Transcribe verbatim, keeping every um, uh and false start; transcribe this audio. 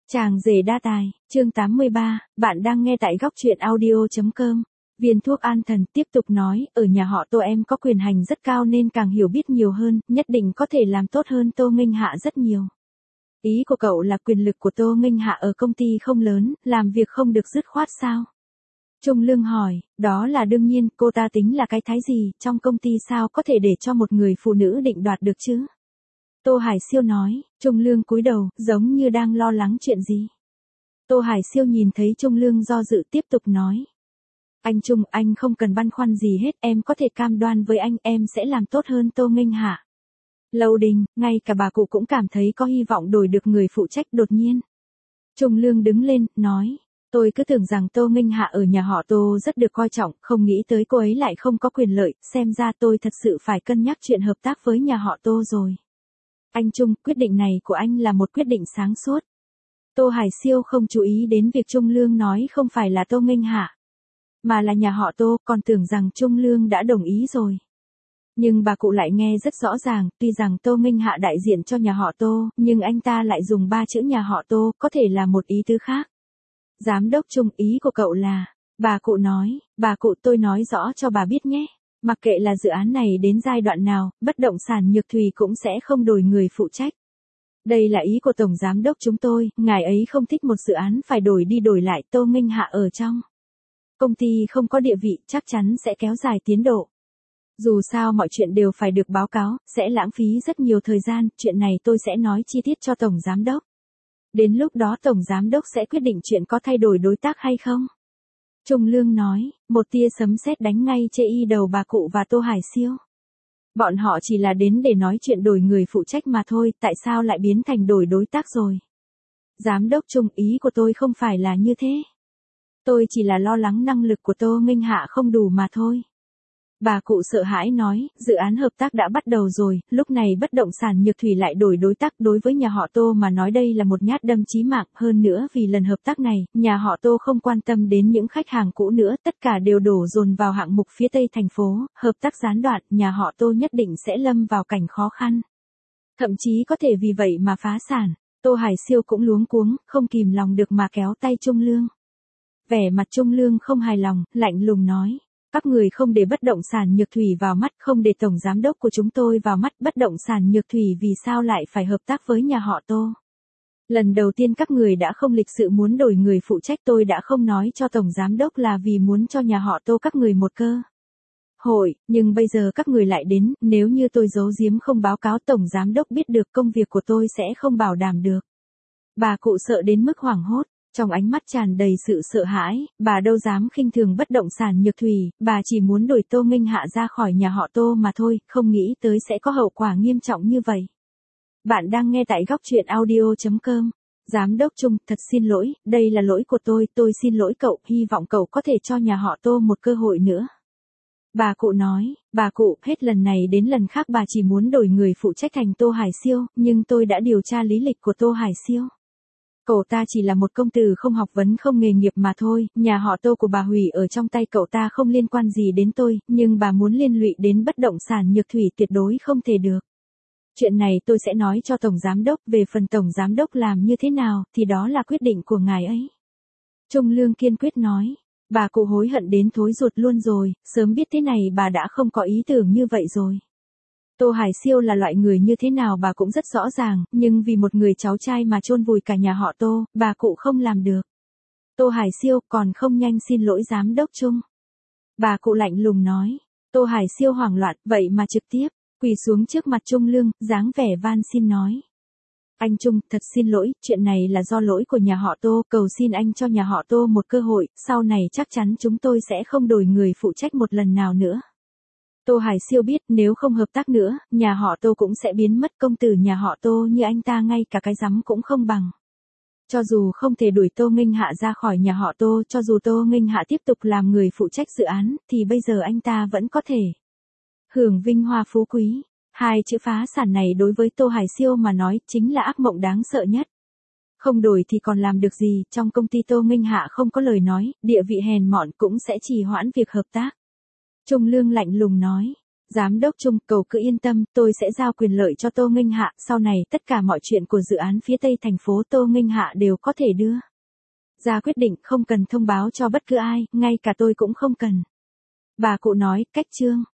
Chàng rể đa tài, chương tám mươi ba, bạn đang nghe tại góc truyện audio chấm com. Viên thuốc an thần tiếp tục nói, ở nhà họ Tô em có quyền hành rất cao nên càng hiểu biết nhiều hơn, nhất định có thể làm tốt hơn Tô Nghênh Hạ rất nhiều. Ý của cậu là quyền lực của Tô Nghênh Hạ ở công ty không lớn, làm việc không được dứt khoát sao? Trung Lương hỏi, đó là đương nhiên, cô ta tính là cái thái gì, trong công ty sao có thể để cho một người phụ nữ định đoạt được chứ? Tô Hải Siêu nói, Trung Lương cúi đầu, giống như đang lo lắng chuyện gì. Tô Hải Siêu nhìn thấy Trung Lương do dự tiếp tục nói. Anh Trung, anh không cần băn khoăn gì hết, em có thể cam đoan với anh em sẽ làm tốt hơn Tô Nghênh Hạ. Lâu Đình, ngay cả bà cụ cũng cảm thấy có hy vọng đổi được người phụ trách đột nhiên. Trung Lương đứng lên, nói. Tôi cứ tưởng rằng Tô Nghênh Hạ ở nhà họ Tô rất được coi trọng, không nghĩ tới cô ấy lại không có quyền lợi, xem ra tôi thật sự phải cân nhắc chuyện hợp tác với nhà họ Tô rồi. Anh Trung, quyết định này của anh là một quyết định sáng suốt. Tô Hải Siêu không chú ý đến việc Trung Lương nói không phải là Tô Nghênh Hạ, mà là nhà họ Tô, còn tưởng rằng Trung Lương đã đồng ý rồi. Nhưng bà cụ lại nghe rất rõ ràng, tuy rằng Tô Nghênh Hạ đại diện cho nhà họ Tô, nhưng anh ta lại dùng ba chữ nhà họ Tô, có thể là một ý tứ khác. Giám đốc Trung, ý của cậu là, bà cụ nói, bà cụ tôi nói rõ cho bà biết nhé. Mặc kệ là dự án này đến giai đoạn nào, bất động sản Nhược Thùy cũng sẽ không đổi người phụ trách. Đây là ý của Tổng Giám đốc chúng tôi, ngài ấy không thích một dự án phải đổi đi đổi lại. Tô Nghênh Hạ ở trong công ty không có địa vị, chắc chắn sẽ kéo dài tiến độ. Dù sao mọi chuyện đều phải được báo cáo, sẽ lãng phí rất nhiều thời gian, chuyện này tôi sẽ nói chi tiết cho Tổng Giám đốc. Đến lúc đó Tổng Giám đốc sẽ quyết định chuyện có thay đổi đối tác hay không. Trung Lương nói, một tia sấm sét đánh ngay chê y đầu bà cụ và Tô Hải Siêu. Bọn họ chỉ là đến để nói chuyện đổi người phụ trách mà thôi, tại sao lại biến thành đổi đối tác rồi? Giám đốc Trung, ý của tôi không phải là như thế. Tôi chỉ là lo lắng năng lực của Tô Nghênh Hạ không đủ mà thôi. Bà cụ sợ hãi nói, dự án hợp tác đã bắt đầu rồi, lúc này bất động sản Nhược Thùy lại đổi đối tác, đối với nhà họ Tô mà nói đây là một nhát đâm chí mạng, hơn nữa vì lần hợp tác này, nhà họ Tô không quan tâm đến những khách hàng cũ nữa, tất cả đều đổ dồn vào hạng mục phía Tây thành phố, hợp tác gián đoạn, nhà họ Tô nhất định sẽ lâm vào cảnh khó khăn. Thậm chí có thể vì vậy mà phá sản. Tô Hải Siêu cũng luống cuống, không kìm lòng được mà kéo tay Trung Lương. Vẻ mặt Trung Lương không hài lòng, lạnh lùng nói. Các người không để bất động sản Nhược Thùy vào mắt, không để Tổng Giám đốc của chúng tôi vào mắt, bất động sản Nhược Thùy vì sao lại phải hợp tác với nhà họ Tô. Lần đầu tiên các người đã không lịch sự muốn đổi người phụ trách, tôi đã không nói cho Tổng Giám đốc là vì muốn cho nhà họ Tô các người một cơ hội, nhưng bây giờ các người lại đến, nếu như tôi giấu giếm không báo cáo Tổng Giám đốc biết được, công việc của tôi sẽ không bảo đảm được. Bà cụ sợ đến mức hoảng hốt. Trong ánh mắt tràn đầy sự sợ hãi, bà đâu dám khinh thường bất động sản Nhược Thùy, bà chỉ muốn đuổi Tô Nghênh Hạ ra khỏi nhà họ Tô mà thôi, không nghĩ tới sẽ có hậu quả nghiêm trọng như vậy. Bạn đang nghe tại góc truyện audio chấm com. Giám đốc Trung, thật xin lỗi, đây là lỗi của tôi, tôi xin lỗi cậu, hy vọng cậu có thể cho nhà họ Tô một cơ hội nữa. Bà cụ nói, bà cụ, hết lần này đến lần khác bà chỉ muốn đổi người phụ trách thành Tô Hải Siêu, nhưng tôi đã điều tra lý lịch của Tô Hải Siêu. Cậu ta chỉ là một công tử không học vấn không nghề nghiệp mà thôi, nhà họ Tô của bà hủy ở trong tay cậu ta không liên quan gì đến tôi, nhưng bà muốn liên lụy đến bất động sản Nhược Thùy tuyệt đối không thể được. Chuyện này tôi sẽ nói cho Tổng Giám đốc, về phần Tổng Giám đốc làm như thế nào, thì đó là quyết định của ngài ấy. Trung Lương kiên quyết nói, bà cụ hối hận đến thối ruột luôn rồi, sớm biết thế này bà đã không có ý tưởng như vậy rồi. Tô Hải Siêu là loại người như thế nào bà cũng rất rõ ràng, nhưng vì một người cháu trai mà chôn vùi cả nhà họ Tô, bà cụ không làm được. Tô Hải Siêu còn không nhanh xin lỗi Giám đốc Trung. Bà cụ lạnh lùng nói. Tô Hải Siêu hoảng loạn, vậy mà trực tiếp quỳ xuống trước mặt Trung Lương, dáng vẻ van xin nói. Anh Trung, thật xin lỗi, chuyện này là do lỗi của nhà họ Tô, cầu xin anh cho nhà họ Tô một cơ hội, sau này chắc chắn chúng tôi sẽ không đổi người phụ trách một lần nào nữa. Tô Hải Siêu biết nếu không hợp tác nữa, nhà họ Tô cũng sẽ biến mất, công tử nhà họ Tô như anh ta ngay cả cái rắm cũng không bằng. Cho dù không thể đuổi Tô Nghênh Hạ ra khỏi nhà họ Tô, cho dù Tô Nghênh Hạ tiếp tục làm người phụ trách dự án, thì bây giờ anh ta vẫn có thể hưởng vinh hoa phú quý. Hai chữ phá sản này đối với Tô Hải Siêu mà nói chính là ác mộng đáng sợ nhất. Không đổi thì còn làm được gì, trong công ty Tô Nghênh Hạ không có lời nói, địa vị hèn mọn cũng sẽ trì hoãn việc hợp tác. Trung Lương lạnh lùng nói, Giám đốc Trung, cầu cứ yên tâm, tôi sẽ giao quyền lợi cho Tô Nghênh Hạ, sau này tất cả mọi chuyện của dự án phía Tây thành phố Tô Nghênh Hạ đều có thể đưa ra quyết định, không cần thông báo cho bất cứ ai, ngay cả tôi cũng không cần. Bà cụ nói, cách Trương